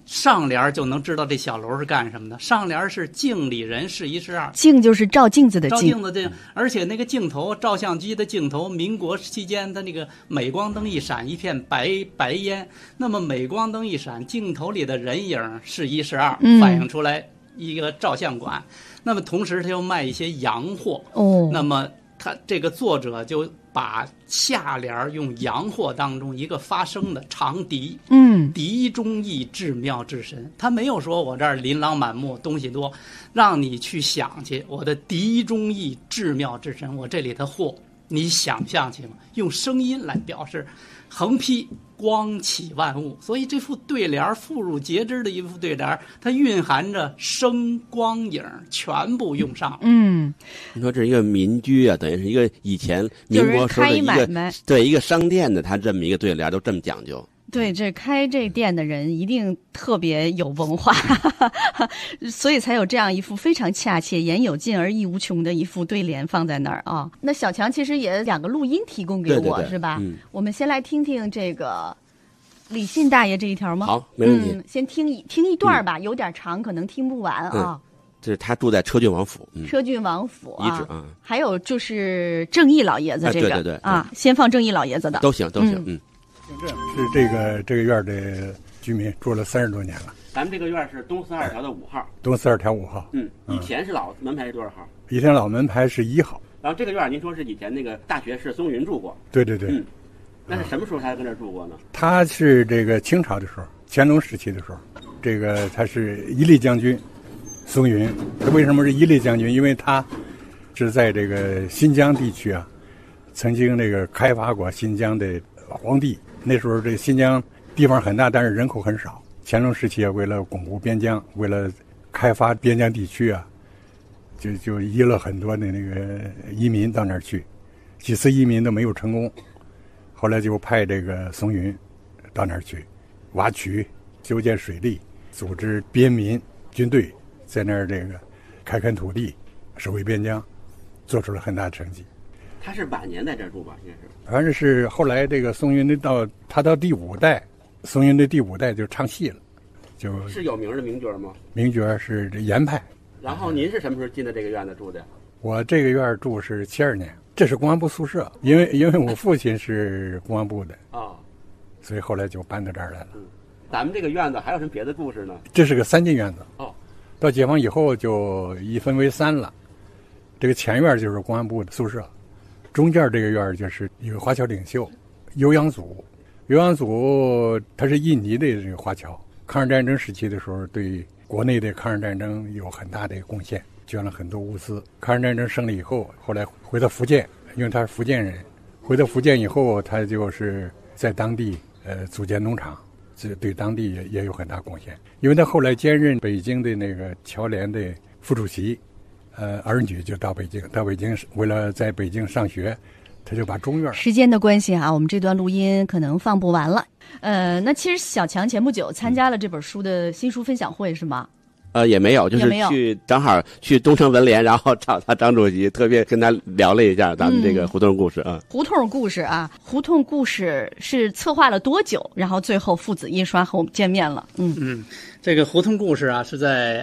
上联就能知道这小楼是干什么的。上联是镜里人是一是二， 镜就是照镜子的镜， 照镜子的，而且那个镜头，照相机的镜头，民国期间它那个镁光灯一闪，一片白烟，那么镁光灯一闪，镜头里的人影是一是二，反映出来一个照相馆。那么同时他又卖一些洋货，那么他这个作者就把下联用洋货当中一个发声的长笛，笛中意至妙至神。他没有说我这儿琳琅满目东西多，让你去想去，我的笛中意至妙至神，我这里的货你想象去吗？用声音来表示，横批光启万物。所以这副对联妇孺皆知的一副对联，它蕴含着声光影全部用上。 你说这是一个民居啊，等于是一个以前民国时候的一个对一个商店的，他这么一个对联都这么讲究。 对，这开这店的人一定特别有文化，所以才有这样一副非常恰切、言有尽而意无穷的一副对联放在那儿啊。那小强其实也2个录音提供给我，是吧？我们先来听听这个李信大爷这一条吗？ 好，没问题。 先听一段吧，有点长，可能听不完啊。 这是他住在车郡王府， 车郡王府遗址啊。 还有就是正义老爷子这个， 对先放正义老爷子的都行。 是这个院的居民住了30多年了。 咱们这个院是东四2条的5号。 东四2条5号。 以前是老门牌是多少号？ 以前老门牌是1号。 然后这个院您说是以前那个大学士松云住过？ 对。 那是什么时候他跟这住过呢？ 他是这个清朝的时候，乾隆时期的时候，这个他是伊利将军松云。他为什么是伊利将军？因为他是在这个新疆地区啊，曾经那个开发过新疆的荒地。那时候这新疆地方很大，但是人口很少。乾隆时期啊，为了巩固边疆，为了开发边疆地区啊，就移了很多的那个移民到那儿去，几次移民都没有成功。后来就派这个松云到那儿去挖渠、修建水利，组织边民军队在那儿这个开垦土地、守卫边疆，做出了很大的成绩。 他是晚年在这儿住吧？应该是。 反正是后来这个松云的他到第5代，松云的第5代就唱戏了， 是有名的名角吗？ 名角是这严派。 然后您是什么时候进的这个院子住的？ 我这个院住是72年，这是公安部宿舍，因为我父亲是公安部的所以后来就搬到这儿来了。 咱们这个院子还有什么别的故事呢？ 这是个3进院子到解放以后就一分为3了。这个前院就是公安部的宿舍，中间这个院就是一个华侨领袖酉阳祖。酉阳祖他是印尼的这个华侨，抗日战争时期的时候对国内的抗日战争有很大的贡献，捐了很多物资。抗日战争胜利以后，后来回到福建，因为他是福建人，回到福建以后，他就是在当地组建农场，这对当地也有很大贡献。因为他后来兼任北京的那个侨联的副主席，儿女就到北京为了在北京上学，他就把中院。 时间的关系啊，我们这段录音可能放不完了。那其实小强前不久参加了这本书的新书分享会是吗？ 也没有，就是正好去东城文联，然后找他张主席，特别跟他聊了一下咱们这个胡同故事啊。 胡同故事啊，胡同故事是策划了多久？然后最后父子印刷和我们见面了。 这个胡同故事啊，是在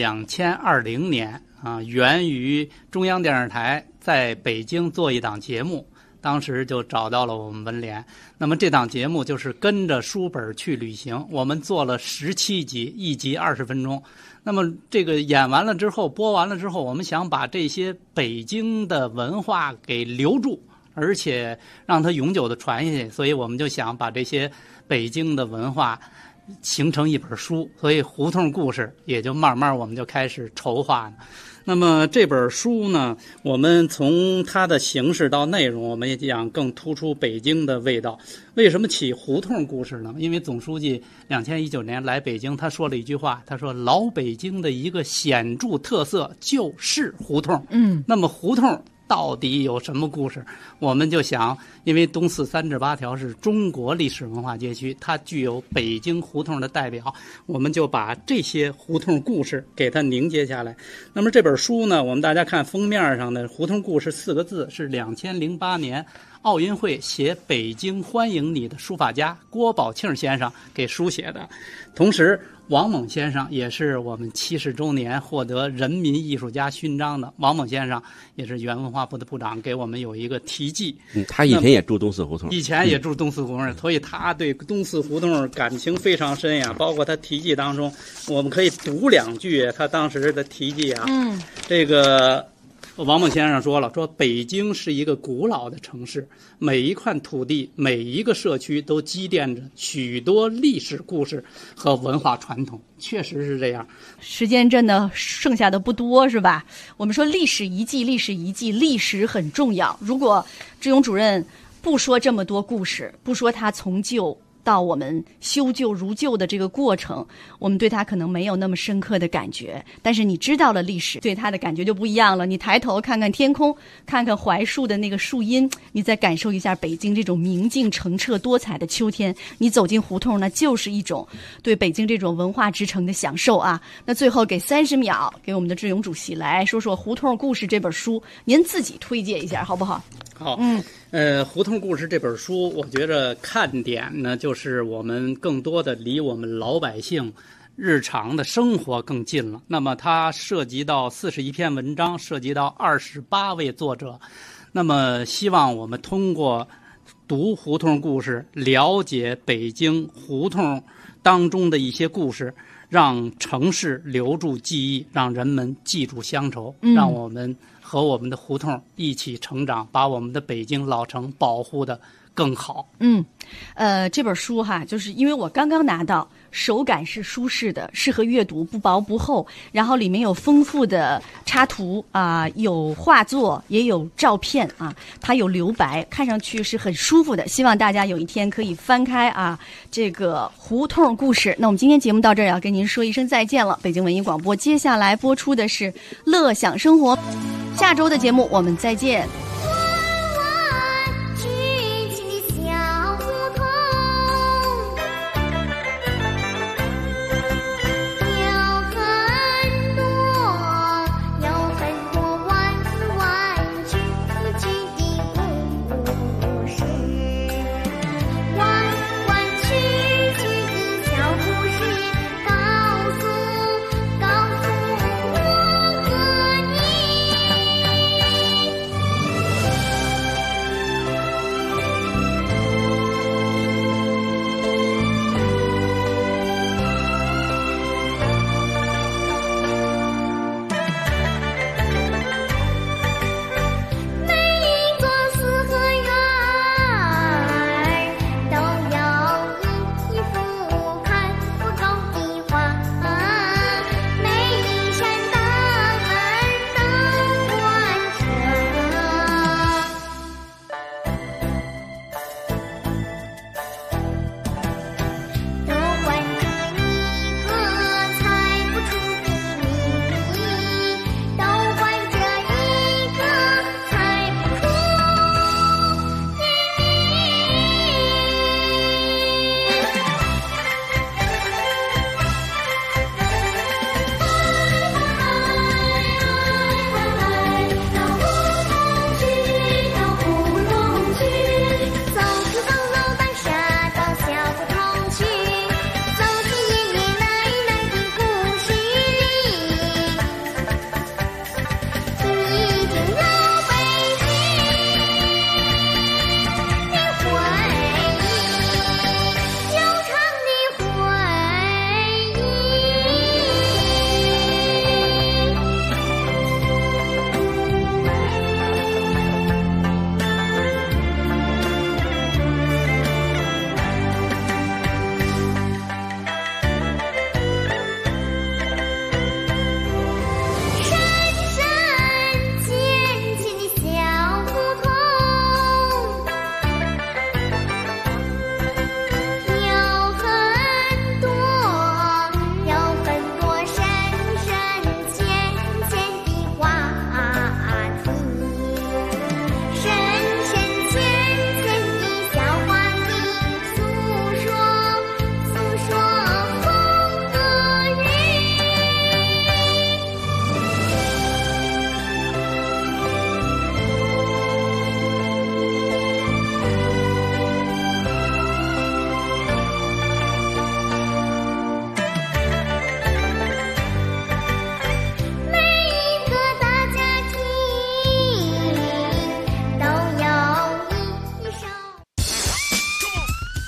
2020年啊，源于中央电视台在北京做一档节目。当时就找到了我们文联，那么这档节目就是跟着书本去旅行，我们做了17集，一集20分钟。那么这个演完了之后，播完了之后，我们想把这些北京的文化给留住，而且让它永久的传下去，所以我们就想把这些北京的文化形成一本书，所以胡同故事也就慢慢我们就开始筹划了。那么这本书呢，我们从它的形式到内容，我们也想更突出北京的味道。为什么起胡同故事呢？因为总书记2019年来北京，他说了一句话，他说老北京的一个显著特色就是胡同。那么胡同到底有什么故事？我们就想，因为东四3至8条是中国历史文化街区，它具有北京胡同的代表，我们就把这些胡同故事给它凝结下来。那么这本书呢，我们大家看封面上的胡同故事4个字是2008年奥运会写北京欢迎你的书法家郭宝庆先生给书写的。同时王猛先生也是我们70周年获得人民艺术家勋章的。王猛先生也是原文化部的部长，给我们有一个题记。 他以前也住东四胡同， 以前也住东四胡同，所以他对东四胡同感情非常深呀。包括他题记当中，我们可以读2句他当时的题记啊。这个王猛先生说了，说北京是一个古老的城市，每一块土地，每一个社区都积淀着许多历史故事和文化传统，确实是这样。 时间真的剩下的不多，是吧？我们说历史遗迹，历史很重要。如果志勇主任不说这么多故事，不说他从旧到我们修旧如旧的这个过程，我们对它可能没有那么深刻的感觉。但是你知道了历史，对它的感觉就不一样了。你抬头看看天空，看看槐树的那个树荫，你再感受一下北京这种明净澄澈多彩的秋天。你走进胡同呢，就是一种对北京这种文化之城的享受啊。那最后给30秒，给我们的志勇主席来说说《胡同故事》这本书，您自己推荐一下好不好？ 好，胡同故事这本书，我觉着看点呢，就是我们更多的离我们老百姓日常的生活更近了。那么它涉及到41篇文章，涉及到28位作者。那么希望我们通过读胡同故事，了解北京胡同当中的一些故事，让城市留住记忆，让人们记住乡愁，让我们和我们的胡同一起成长，把我们的北京老城保护得更好。 这本书哈，就是因为我刚刚拿到，手感是舒适的，适合阅读，不薄不厚，然后里面有丰富的插图啊，有画作，也有照片啊，它有留白，看上去是很舒服的。希望大家有一天可以翻开啊这个胡同故事。那我们今天节目到这儿，要跟您说一声再见了。北京文艺广播接下来播出的是乐享生活，下周的节目我们再见。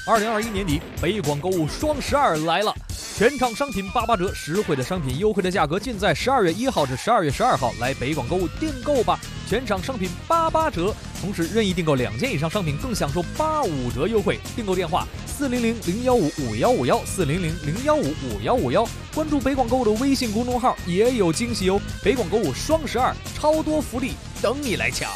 2021年底，北广购物双12来了，全场商品88折，实惠的商品，优惠的价格，尽在12月1号至12月12号来北广购物订购吧！全场商品88折，同时任意订购2件以上商品更享受85折优惠。订购电话400-015-5151，400-015-5151，关注北广购物的微信公众号也有惊喜哦！北广购物双12，超多福利等你来抢。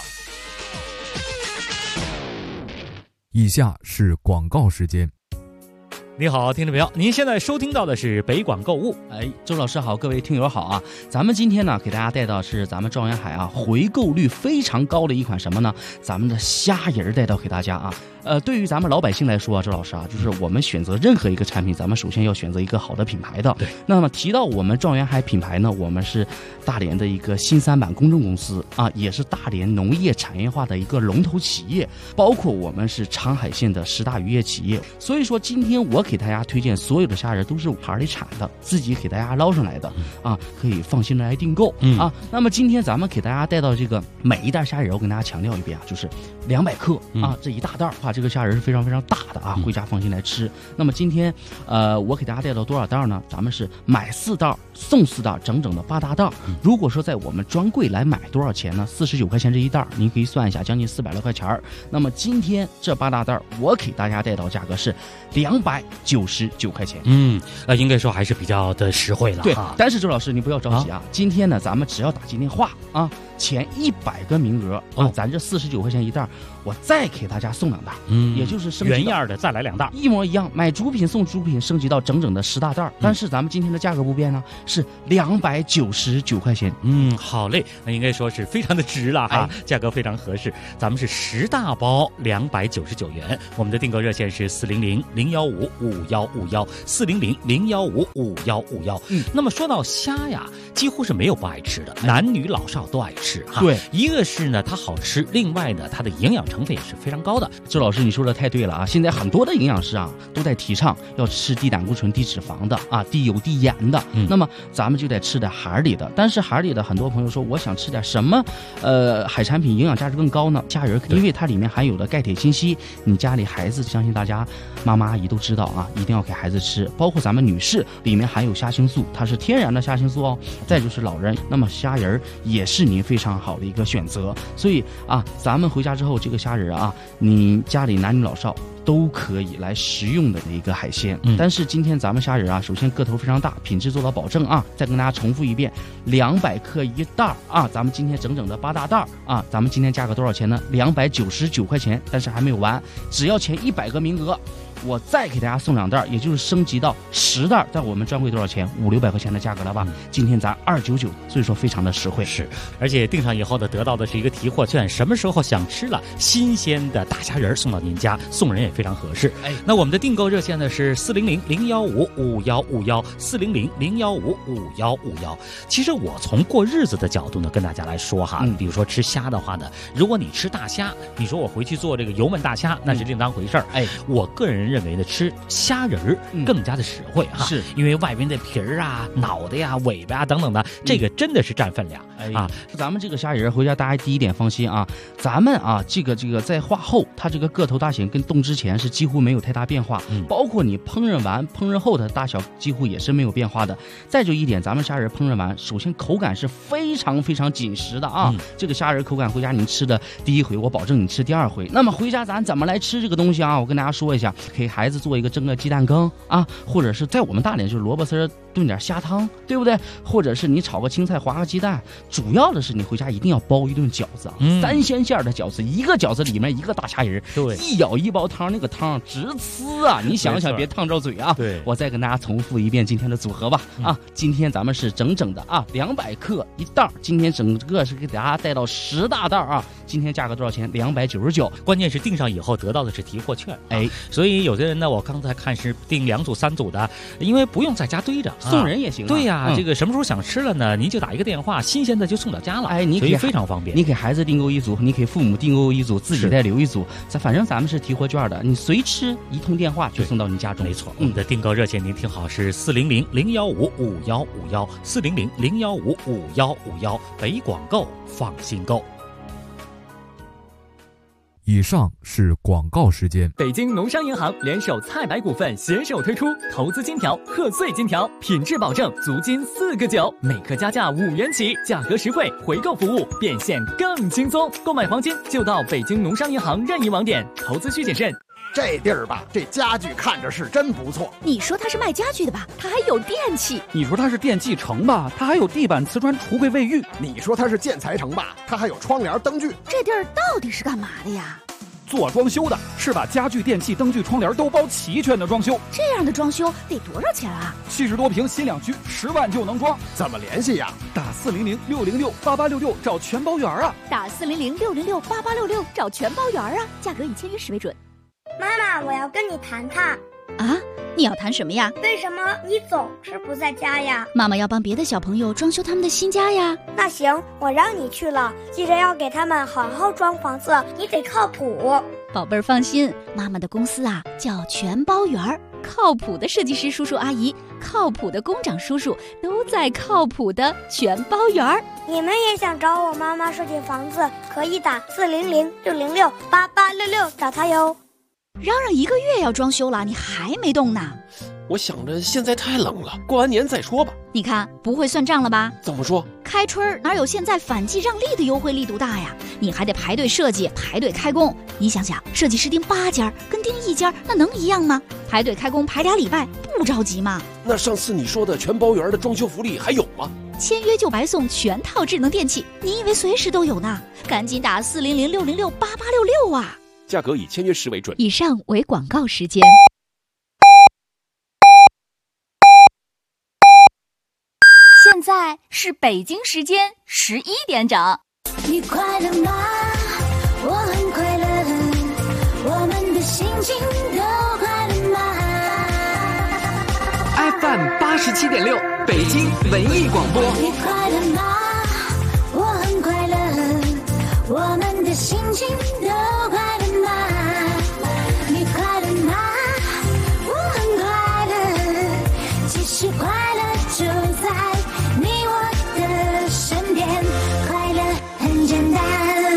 以下是广告时间。 你好，听众朋友，您现在收听到的是北广购物。 周老师好，各位听友好啊！咱们今天呢，给大家带到是咱们状元海啊，回购率非常高的一款什么呢？咱们的虾仁带到给大家啊。对于咱们老百姓来说啊，周老师啊，就是我们选择任何一个产品，咱们首先要选择一个好的品牌的。 对。 那么提到我们状元海品牌呢，我们是大连的一个新三板公证公司啊，也是大连农业产业化的一个龙头企业，包括我们是长海县的10大渔业企业。所以说，今天我给大家推荐所有的虾仁都是海里产的，自己给大家捞上来的啊，可以放心的来订购啊。那么今天咱们给大家带到这个每一袋虾仁，我跟大家强调一遍啊，就是200克啊，这一大袋啊，这个虾仁是非常非常大的啊，回家放心来吃。那么今天我给大家带到多少袋呢？咱们是买4袋送4袋，整整的8大袋。如果说在我们专柜来买多少钱呢？49块钱这一袋，您可以算一下，将近400多块钱。那么今天这8大袋，我给大家带到价格是299块钱。 应该说还是比较的实惠了。 对，但是周老师你不要着急啊，今天呢咱们只要打进电话啊，前100个名额啊，咱这49块钱一袋，我再给大家送2袋，也就是升级原样的再来2袋， 一模一样，买主品送主品，升级到整整的10大袋。但是咱们今天的价格不变呢，是299块钱。 好嘞，那应该说是非常的值了哈，价格非常合适。咱们是10大包299元，我们的订购热线是400-015-5151，400-015-5151。那么说到虾呀，几乎是没有不爱吃的，男女老少都爱吃哈。 对， 一个是呢它好吃，另外呢它的营养成分也是非常高的。 周老师你说的太对了啊！现在很多的营养师啊都在提倡要吃低胆固醇、低脂肪的啊，低油、低盐的。那么咱们就得吃点海里的。但是海里的很多朋友说，我想吃点什么海产品营养价值更高呢？虾仁，因为它里面含有的钙、铁、锌、硒，你家里孩子相信大家妈妈阿姨都知道啊，一定要给孩子吃。包括咱们女士里面含有虾青素，它是天然的虾青素哦。再就是老人，那么虾仁也是您非常好的一个选择。所以啊，咱们回家之后这个虾仁啊，你家里男女老少都可以来食用的一个海鲜。但是今天咱们虾仁啊，首先个头非常大，品质做到保证啊。再跟大家重复一遍，200克一袋啊，咱们今天整整的8大袋啊，咱们今天价格多少钱呢？299块钱。但是还没有完，只要前100个名额，我再给大家送2袋，也就是升级到10袋，在我们专柜多少钱？500-600块钱的价格了吧？今天咱299，所以说非常的实惠。 是，而且订上以后呢，得到的是一个提货券，什么时候想吃了新鲜的大虾仁送到您家，送人也非常合适。那我们的订购热线呢是400-015-5151，400-015-5151。其实我从过日子的角度呢，跟大家来说哈，比如说吃虾的话呢，如果你吃大虾，你说我回去做这个油焖大虾，那是另当回事儿。我个人认为呢，吃虾仁更加的实惠哈， 是因为外边的皮儿啊、脑袋呀、尾巴啊等等的，这个真的是占分量啊。 咱们这个虾仁回家大家第一点放心啊，咱们啊这个在化后，它这个个头大小跟冻之前是几乎没有太大变化，包括你烹饪完、烹饪后的大小几乎也是没有变化的。再就一点，咱们虾仁烹饪完，首先口感是非常非常紧实的啊。这个虾仁口感回家你吃的第1回，我保证你吃第2回。那么回家咱怎么来吃这个东西啊？我跟大家说一下，给孩子做一个蒸个鸡蛋羹啊，或者是在我们大连就是萝卜丝炖点虾汤，对不对？或者是你炒个青菜、划个鸡蛋。主要的是你回家一定要包一顿饺子啊，3鲜馅的饺子，一个饺子里面一个大虾仁， 对， 一舀一包汤，那个汤直呲啊！你想想别烫着嘴啊。 对， 我再跟大家重复一遍今天的组合吧。今天咱们是整整的啊200克一袋，今天整个是给大家带到10大袋啊。今天价格多少钱？299。 关键是订上以后得到的是提货券，所以有的人呢，我刚才看是订2组3组的，因为不用在家堆着， 送人也行。 对呀，这个什么时候想吃了呢？您就打一个电话，新鲜的就送到家了。 你所以非常方便。 你给孩子订购1组，你给父母订购1组，自己再留1组，反正咱们是提货券的，你随吃一通电话就送到你家中。 没错，我们的订购热线您听好是400-015-5151，400-015-5151，北广购放心购。 以上是广告时间。 北京农商银行联手菜百股份携手推出投资金条、贺岁金条，品质保证，足金4个9，每克加价5元起，价格实惠，回购服务变现更轻松。购买黄金就到北京农商银行任意网点，投资需谨慎。 这地儿吧，这家具看着是真不错。 你说它是卖家具的吧？它还有电器。 你说它是电器城吧？它还有地板、瓷砖、橱柜、卫浴。 你说它是建材城吧？它还有窗帘、灯具。 这地儿到底是干嘛的呀？ 做装修的，是把家具、电器、灯具、窗帘都包齐全的装修。 这样的装修得多少钱啊 ？70多平新两居，10万就能装。 怎么联系呀？ 打400-606-8866找全包圆啊！ 打400-606-8866找全包圆啊！价格以签约时为准。 妈妈，我要跟你谈谈。 啊，你要谈什么呀？ 为什么你总是不在家呀？ 妈妈要帮别的小朋友装修他们的新家呀。 那行，我让你去了，记着要给他们好好装房子，你得靠谱。 宝贝儿放心，妈妈的公司啊叫全包圆儿，靠谱的设计师叔叔阿姨，靠谱的工长叔叔都在靠谱的全包圆儿。 你们也想找我妈妈设计房子，可以打400-606-8866找她哟。 嚷嚷1个月要装修了，你还没动呢？ 我想着现在太冷了，过完年再说吧。 你看不会算账了吧？ 怎么说？ 开春哪有现在反季让利的优惠力度大呀？你还得排队设计，排队开工。你想想，设计师订8家跟订1家那能一样吗？排队开工排2礼拜，不着急吗？ 那上次你说的全包圆的装修福利还有吗？ 签约就白送全套智能电器，你以为随时都有呢？赶紧打400-606-8866啊！ 价格以签约时为准。 以上为广告时间。 现在是北京时间11点整。 你快乐吗？我很快乐，我们的心情都快乐吗 ？FM 87.6，北京文艺广播。 你快乐吗？我很快乐，我们的心情都快乐吗？你快乐吗？我很快乐，其实快乐就在你我的身边，快乐很简单。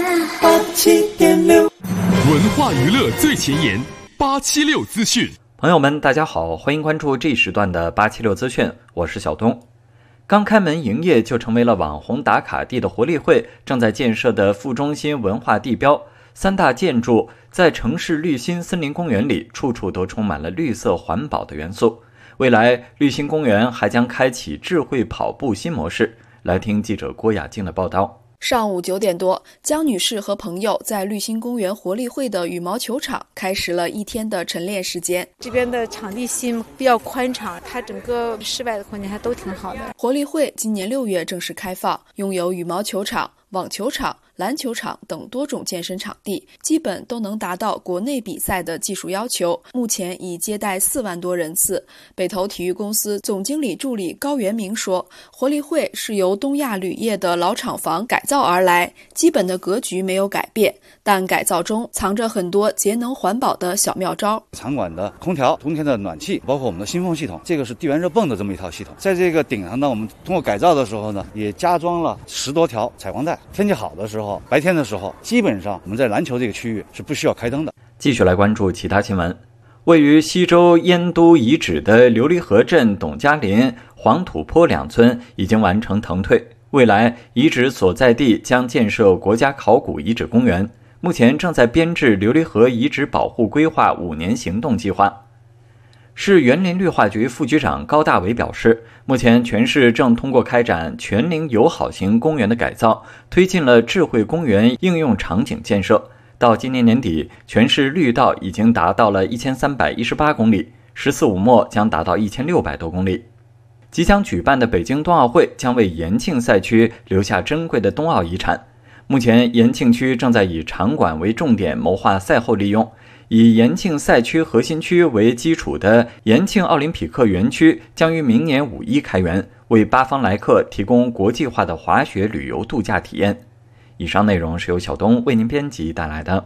87.6，文化娱乐最前沿，876资讯。 朋友们，大家好，欢迎关注这一时段的876资讯，我是小东。刚开门营业就成为了网红打卡地的活力汇正在建设的副中心文化地标，3大建筑在城市绿心森林公园里，处处都充满了绿色环保的元素。未来绿心公园还将开启智慧跑步新模式。来听记者郭雅静的报道。 上午9点多，江女士和朋友在绿心公园活力汇的羽毛球场开始了1天的晨练时间。 这边的场地新，比较宽敞，它整个室外的空间还都挺好的。 活力汇今年6月正式开放，拥有羽毛球场、网球场、篮球场等多种健身场地，基本都能达到国内比赛的技术要求。目前已接待4万多人次。北投体育公司总经理助理高元明说，活力汇是由东亚铝业的老厂房改造而来，基本的格局没有改变，但改造中藏着很多节能环保的小妙招。 场馆的空调、冬天的暖气，包括我们的新风系统，这个是地缘热泵的这么一套系统。在这个顶上呢，我们通过改造的时候呢，也加装了10多条采光带。天气好的时候，白天的时候，基本上我们在篮球这个区域是不需要开灯的。 继续来关注其他新闻。位于西周燕都遗址的琉璃河镇董家林、黄土坡2村已经完成腾退，未来遗址所在地将建设国家考古遗址公园，目前正在编制琉璃河遗址保护规划5年行动计划。市园林绿化局副局长高大伟表示，目前全市正通过开展全龄友好型公园的改造，推进了智慧公园应用场景建设。到今年年底，全市绿道已经达到了1318公里，14五末将达到1600多公里。即将举办的北京冬奥会将为延庆赛区留下珍贵的冬奥遗产。目前延庆区正在以场馆为重点谋划赛后利用，以延庆赛区核心区为基础的延庆奥林匹克园区将于明年5一开园，为8方来客提供国际化的滑雪旅游度假体验。以上内容是由小东为您编辑带来的。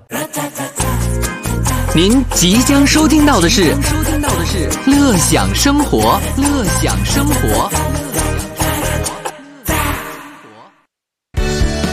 您即将收听到的是乐享生活，乐享生活。